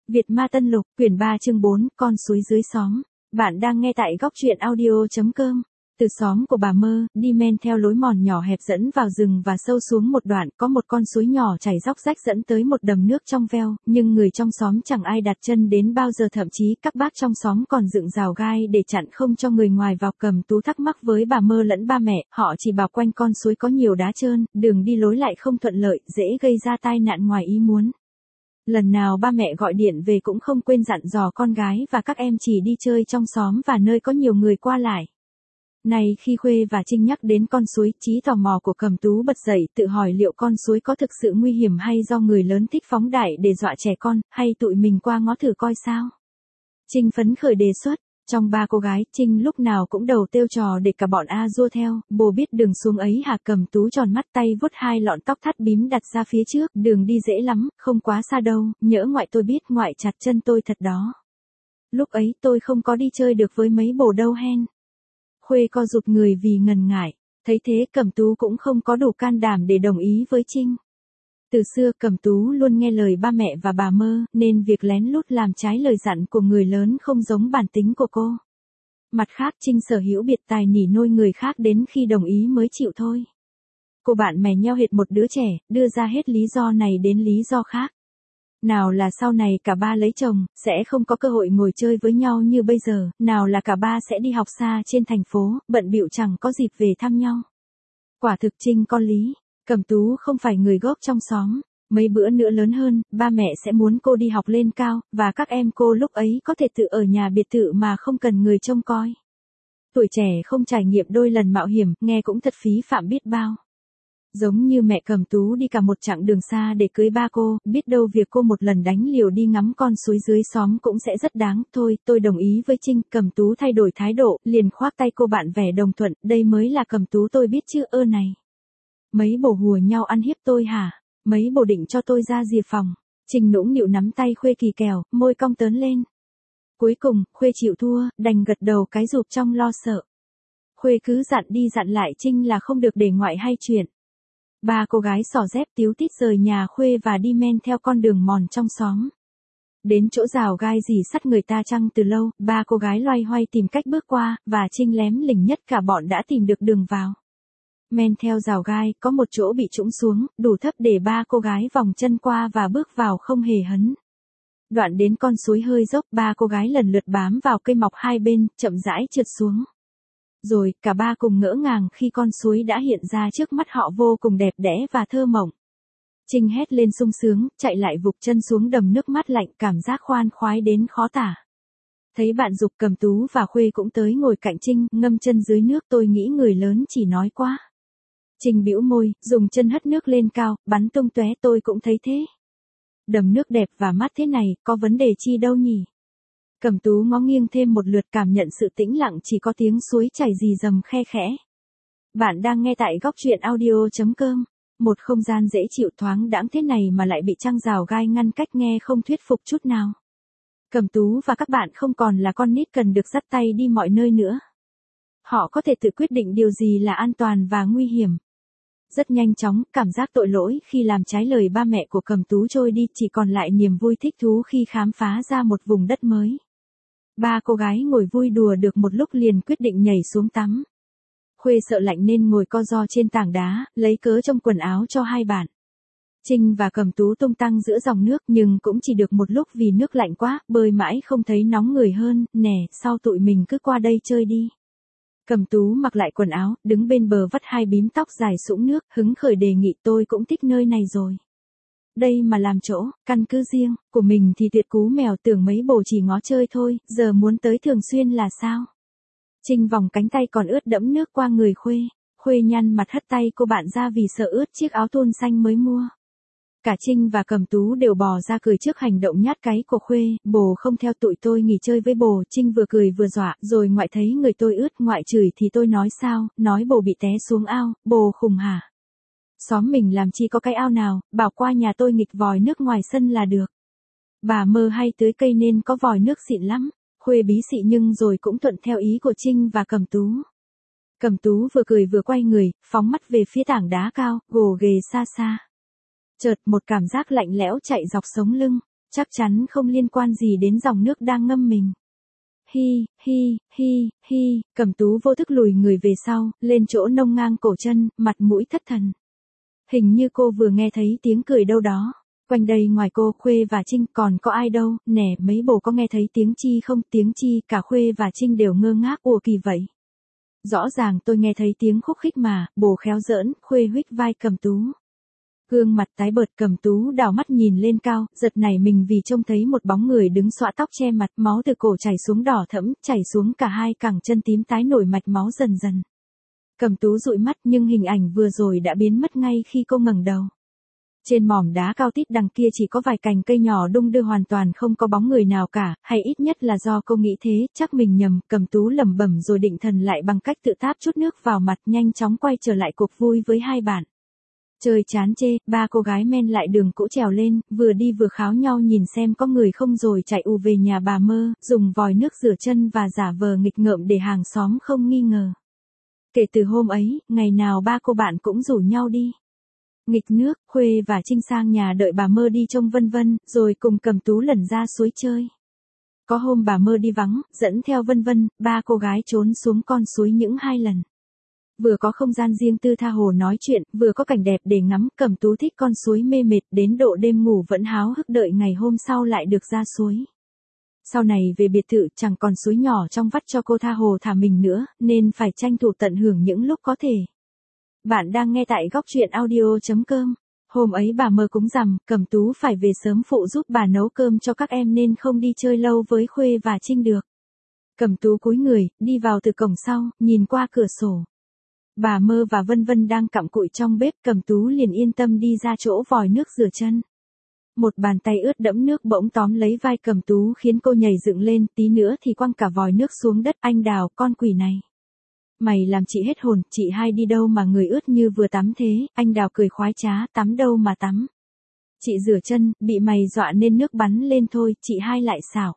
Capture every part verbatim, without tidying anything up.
Việt Ma Tân Lục, quyển ba chương bốn, con suối dưới xóm. Bạn đang nghe tại góc truyện audio.com. Từ xóm của bà Mơ, đi men theo lối mòn nhỏ hẹp dẫn vào rừng và sâu xuống một đoạn, có một con suối nhỏ chảy róc rách dẫn tới một đầm nước trong veo, nhưng người trong xóm chẳng ai đặt chân đến bao giờ, thậm chí các bác trong xóm còn dựng rào gai để chặn không cho người ngoài vào. Cầm Tú thắc mắc với bà Mơ lẫn ba mẹ, họ chỉ bảo quanh con suối có nhiều đá trơn, đường đi lối lại không thuận lợi, dễ gây ra tai nạn ngoài ý muốn. Lần nào ba mẹ gọi điện về cũng không quên dặn dò con gái và các em chỉ đi chơi trong xóm và nơi có nhiều người qua lại. Này khi Khuê và Trinh nhắc đến con suối, trí tò mò của Cầm Tú bật dậy, tự hỏi liệu con suối có thực sự nguy hiểm hay do người lớn thích phóng đại để dọa trẻ con, hay tụi mình qua ngó thử coi sao. Trinh phấn khởi đề xuất. Trong ba cô gái, Trinh lúc nào cũng đầu têu trò để cả bọn A dua theo, bồ biết đường xuống ấy hả? Cầm Tú tròn mắt, tay vuốt hai lọn tóc thắt bím đặt ra phía trước, đường đi dễ lắm, không quá xa đâu, nhỡ ngoại tôi biết, ngoại chặt chân tôi thật đó. Lúc ấy tôi không có đi chơi được với mấy bồ đâu hen. Khuê co rụt người vì ngần ngại, thấy thế Cầm Tú cũng không có đủ can đảm để đồng ý với Trinh. Từ xưa Cầm Tú luôn nghe lời ba mẹ và bà Mơ, nên việc lén lút làm trái lời dặn của người lớn không giống bản tính của cô. Mặt khác Trinh sở hữu biệt tài nỉ nôi người khác đến khi đồng ý mới chịu thôi. Cô bạn mè nheo hệt một đứa trẻ, đưa ra hết lý do này đến lý do khác. Nào là sau này cả ba lấy chồng, sẽ không có cơ hội ngồi chơi với nhau như bây giờ, nào là cả ba sẽ đi học xa trên thành phố, bận bịu chẳng có dịp về thăm nhau. Quả thực Trinh có lý. Cầm Tú không phải người gốc trong xóm, mấy bữa nữa lớn hơn, ba mẹ sẽ muốn cô đi học lên cao, và các em cô lúc ấy có thể tự ở nhà biệt thự mà không cần người trông coi. Tuổi trẻ không trải nghiệm đôi lần mạo hiểm, nghe cũng thật phí phạm biết bao. Giống như mẹ Cầm Tú đi cả một chặng đường xa để cưới ba cô, biết đâu việc cô một lần đánh liều đi ngắm con suối dưới xóm cũng sẽ rất đáng. Thôi, tôi đồng ý với Trinh. Cầm Tú thay đổi thái độ, liền khoác tay cô bạn vẻ đồng thuận, đây mới là Cầm Tú tôi biết chứ ơ này. Mấy bồ hùa nhau ăn hiếp tôi hả? Mấy bồ định cho tôi ra rìa phòng. Trinh nũng nịu nắm tay Khuê kỳ kèo, môi cong tớn lên. Cuối cùng, Khuê chịu thua, đành gật đầu cái rụp trong lo sợ. Khuê cứ dặn đi dặn lại Trinh là không được để ngoại hay chuyện. Ba cô gái xỏ dép tíu tít rời nhà Khuê và đi men theo con đường mòn trong xóm. Đến chỗ rào gai dì sắt người ta chăng từ lâu, ba cô gái loay hoay tìm cách bước qua, và Trinh lém lỉnh nhất cả bọn đã tìm được đường vào. Men theo rào gai, có một chỗ bị trũng xuống, đủ thấp để ba cô gái vòng chân qua và bước vào không hề hấn. Đoạn đến con suối hơi dốc, ba cô gái lần lượt bám vào cây mọc hai bên, chậm rãi trượt xuống. Rồi, cả ba cùng ngỡ ngàng khi con suối đã hiện ra trước mắt họ vô cùng đẹp đẽ và thơ mộng. Trinh hét lên sung sướng, chạy lại vụt chân xuống đầm nước mát lạnh, cảm giác khoan khoái đến khó tả. Thấy bạn giục, Cầm Tú và Khuê cũng tới ngồi cạnh Trinh, ngâm chân dưới nước. Tôi nghĩ người lớn chỉ nói quá. Trinh bĩu môi, dùng chân hất nước lên cao, bắn tung tóe. Tôi cũng thấy thế. Đầm nước đẹp và mát thế này, có vấn đề chi đâu nhỉ? Cầm Tú ngó nghiêng thêm một lượt, cảm nhận sự tĩnh lặng, chỉ có tiếng suối chảy rì rầm khe khẽ. Bạn đang nghe tại góc truyện audio.com. Một không gian dễ chịu thoáng đãng thế này mà lại bị trăng rào gai ngăn cách, nghe không thuyết phục chút nào. Cầm Tú và các bạn không còn là con nít cần được dắt tay đi mọi nơi nữa. Họ có thể tự quyết định điều gì là an toàn và nguy hiểm. Rất nhanh chóng, cảm giác tội lỗi khi làm trái lời ba mẹ của Cầm Tú trôi đi, chỉ còn lại niềm vui thích thú khi khám phá ra một vùng đất mới. Ba cô gái ngồi vui đùa được một lúc liền quyết định nhảy xuống tắm. Khuê sợ lạnh nên ngồi co ro trên tảng đá, lấy cớ trong quần áo cho hai bạn. Trinh và Cầm Tú tung tăng giữa dòng nước, nhưng cũng chỉ được một lúc vì nước lạnh quá, bơi mãi không thấy nóng người hơn. Nè, sau tụi mình cứ qua đây chơi đi. Cầm Tú mặc lại quần áo, đứng bên bờ vắt hai bím tóc dài sũng nước, hứng khởi đề nghị, tôi cũng thích nơi này rồi. Đây mà làm chỗ, căn cứ riêng, của mình thì tuyệt cú mèo, tưởng mấy bồ chỉ ngó chơi thôi, giờ muốn tới thường xuyên là sao? Trinh vòng cánh tay còn ướt đẫm nước qua người Khuê. Khuê nhăn mặt hất tay cô bạn ra vì sợ ướt chiếc áo thun xanh mới mua. Cả Trinh và Cầm Tú đều bò ra cười trước hành động nhát cái của Khuê. Bồ không theo tụi tôi nghỉ chơi với bồ. Trinh vừa cười vừa dọa, rồi ngoại thấy người tôi ướt, ngoại chửi thì tôi nói sao, nói bồ bị té xuống ao, bồ khùng hả? Xóm mình làm chi có cái ao nào, bảo qua nhà tôi nghịch vòi nước ngoài sân là được. Bà Mơ hay tưới cây nên có vòi nước xịn lắm. Khuê bí xị nhưng rồi cũng thuận theo ý của Trinh và Cầm Tú. Cầm Tú vừa cười vừa quay người, phóng mắt về phía tảng đá cao, gồ ghề xa xa. Chợt một cảm giác lạnh lẽo chạy dọc sống lưng. chắc chắn không liên quan gì đến dòng nước đang ngâm mình. Hi, hi, hi, hi, Cẩm Tú vô thức lùi người về sau, lên chỗ nông ngang cổ chân, mặt mũi thất thần. Hình như cô vừa nghe thấy tiếng cười đâu đó. Quanh đây ngoài cô, Khuê và Trinh còn có ai đâu, nè, mấy bồ có nghe thấy tiếng chi không? Tiếng chi, cả Khuê và Trinh đều ngơ ngác, ủa kỳ vậy. Rõ ràng tôi nghe thấy tiếng khúc khích mà, bồ khéo giỡn, Khuê huých vai Cẩm Tú. Gương mặt tái bợt, Cẩm Tú đảo mắt nhìn lên cao, giật nảy mình vì trông thấy một bóng người đứng xõa tóc che mặt, máu từ cổ chảy xuống đỏ thẫm, chảy xuống cả hai cẳng chân tím tái nổi mạch máu dần dần. Cẩm Tú dụi mắt nhưng hình ảnh vừa rồi đã biến mất ngay khi cô ngẩng đầu. Trên mỏm đá cao tít đằng kia chỉ có vài cành cây nhỏ đung đưa, hoàn toàn không có bóng người nào cả, hay ít nhất là do cô nghĩ thế, chắc mình nhầm. Cẩm Tú lẩm bẩm rồi định thần lại bằng cách tự táp chút nước vào mặt, nhanh chóng quay trở lại cuộc vui với hai bạn. Trời chán chê, ba cô gái men lại đường cũ trèo lên, vừa đi vừa kháo nhau nhìn xem có người không rồi chạy ù về nhà bà Mơ, dùng vòi nước rửa chân và giả vờ nghịch ngợm để hàng xóm không nghi ngờ. Kể từ hôm ấy, ngày nào ba cô bạn cũng rủ nhau đi nghịch nước. Khuê và Trinh sang nhà đợi bà Mơ đi trông Vân Vân, rồi cùng Cẩm Tú lẩn ra suối chơi. Có hôm bà Mơ đi vắng, dẫn theo Vân Vân, ba cô gái trốn xuống con suối những hai lần. Vừa có không gian riêng tư tha hồ nói chuyện, vừa có cảnh đẹp để ngắm. Cẩm Tú thích con suối mê mệt đến độ đêm ngủ vẫn háo hức đợi ngày hôm sau lại được ra suối. Sau này về biệt thự chẳng còn suối nhỏ trong vắt cho cô tha hồ thả mình nữa, nên phải tranh thủ tận hưởng những lúc có thể. Bạn đang nghe tại góc truyện audio chấm com. Hôm ấy bà Mơ cúng rằm, Cẩm Tú phải về sớm phụ giúp bà nấu cơm cho các em nên không đi chơi lâu với Khuê và Trinh được. Cẩm Tú cúi người, đi vào từ cổng sau, nhìn qua cửa sổ. Bà Mơ và Vân Vân đang cặm cụi trong bếp, Cẩm Tú liền yên tâm đi ra chỗ vòi nước rửa chân. Một bàn tay ướt đẫm nước bỗng tóm lấy vai Cẩm Tú khiến cô nhảy dựng lên, tí nữa thì quăng cả vòi nước xuống đất. Anh Đào, con quỷ này. Mày làm chị hết hồn, chị hai đi đâu mà người ướt như vừa tắm thế? Anh Đào cười khoái trá, tắm đâu mà tắm. Chị rửa chân, bị mày dọa nên nước bắn lên thôi, chị hai lại xảo.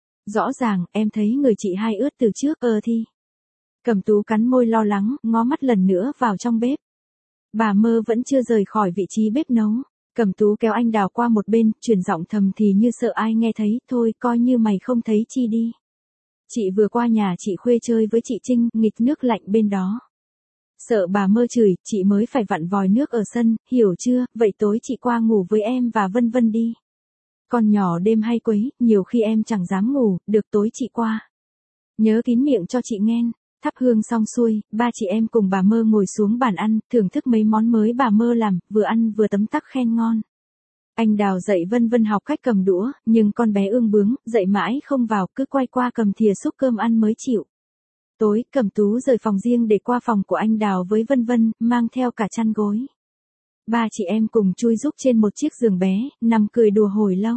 Rõ ràng, em thấy người chị hai ướt từ trước, ơ thì. Cẩm Tú cắn môi lo lắng, ngó mắt lần nữa vào trong bếp. Bà Mơ vẫn chưa rời khỏi vị trí bếp nấu. Cẩm Tú kéo anh Đào qua một bên, truyền giọng thầm thì như sợ ai nghe thấy, thôi coi như mày không thấy chi đi. Chị vừa qua nhà chị Khuê chơi với chị Trinh, nghịch nước lạnh bên đó. Sợ bà Mơ chửi, chị mới phải vặn vòi nước ở sân, hiểu chưa? Vậy tối chị qua ngủ với em và Vân Vân đi. Con nhỏ đêm hay quấy, nhiều khi em chẳng dám ngủ, được tối chị qua. Nhớ kín miệng cho chị nghen. Thắp hương xong xuôi, ba chị em cùng bà Mơ ngồi xuống bàn ăn, thưởng thức mấy món mới bà Mơ làm, vừa ăn vừa tấm tắc khen ngon. Anh Đào dạy Vân Vân học cách cầm đũa, nhưng con bé ương bướng, dạy mãi không vào, cứ quay qua cầm thìa xúc cơm ăn mới chịu. Tối, Cẩm Tú rời phòng riêng để qua phòng của anh Đào với Vân Vân, mang theo cả chăn gối. Ba chị em cùng chui rúc trên một chiếc giường bé, nằm cười đùa hồi lâu.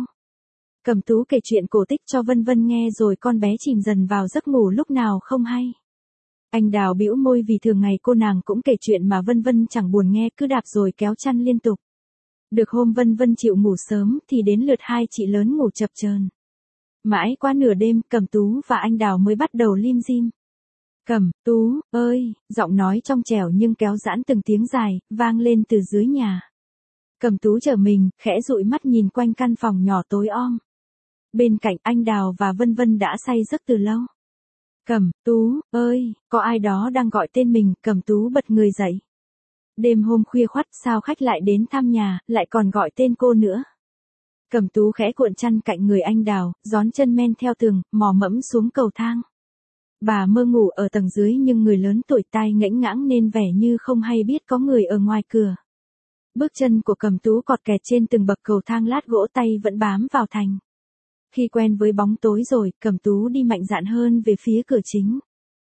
Cẩm Tú kể chuyện cổ tích cho Vân Vân nghe rồi con bé chìm dần vào giấc ngủ lúc nào không hay. Anh Đào bĩu môi vì thường ngày cô nàng cũng kể chuyện mà Vân Vân chẳng buồn nghe, cứ đạp rồi kéo chăn liên tục. Được hôm Vân Vân chịu ngủ sớm thì đến lượt hai chị lớn ngủ chập chờn. Mãi qua nửa đêm, Cẩm Tú và anh Đào mới bắt đầu lim dim. Cẩm Tú ơi, giọng nói trong trẻo nhưng kéo giãn từng tiếng dài, vang lên từ dưới nhà. Cẩm Tú trở mình, khẽ dụi mắt nhìn quanh căn phòng nhỏ tối om. Bên cạnh anh Đào và Vân Vân đã say giấc từ lâu. Cẩm Tú ơi, có ai đó đang gọi tên mình. Cẩm Tú bật người dậy. Đêm hôm khuya khoắt sao khách lại đến thăm nhà, lại còn gọi tên cô nữa. Cẩm Tú khẽ cuộn chăn cạnh người anh Đào, gión chân men theo tường, mò mẫm xuống cầu thang. Bà Mơ ngủ ở tầng dưới nhưng người lớn tuổi tai ngãnh ngãng nên vẻ như không hay biết có người ở ngoài cửa. Bước chân của Cẩm Tú cọt kẹt trên từng bậc cầu thang lát gỗ, tay vẫn bám vào thành. Khi quen với bóng tối rồi, Cẩm Tú đi mạnh dạn hơn về phía cửa chính.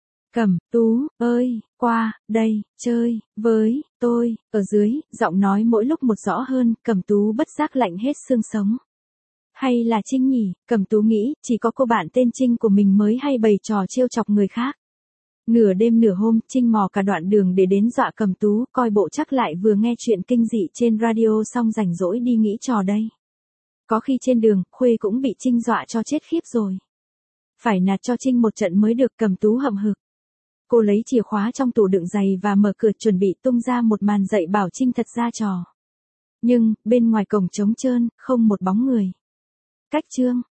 Cẩm Tú ơi, qua đây chơi với tôi. Ở dưới, giọng nói mỗi lúc một rõ hơn, Cẩm Tú bất giác lạnh hết xương sống. Hay là Trinh nhỉ? Cẩm Tú nghĩ, chỉ có cô bạn tên Trinh của mình mới hay bày trò trêu chọc người khác. Nửa đêm nửa hôm, Trinh mò cả đoạn đường để đến dọa Cẩm Tú, coi bộ chắc lại vừa nghe chuyện kinh dị trên radio xong rảnh rỗi đi nghĩ trò đây. Có khi trên đường, Khuê cũng bị Trinh dọa cho chết khiếp rồi. Phải nạt cho Trinh một trận mới được. Cẩm Tú hậm hực. Cô lấy chìa khóa trong tủ đựng giày và mở cửa chuẩn bị tung ra một màn dạy bảo Trinh thật ra trò. Nhưng, bên ngoài cổng trống trơn, không một bóng người. Cách chương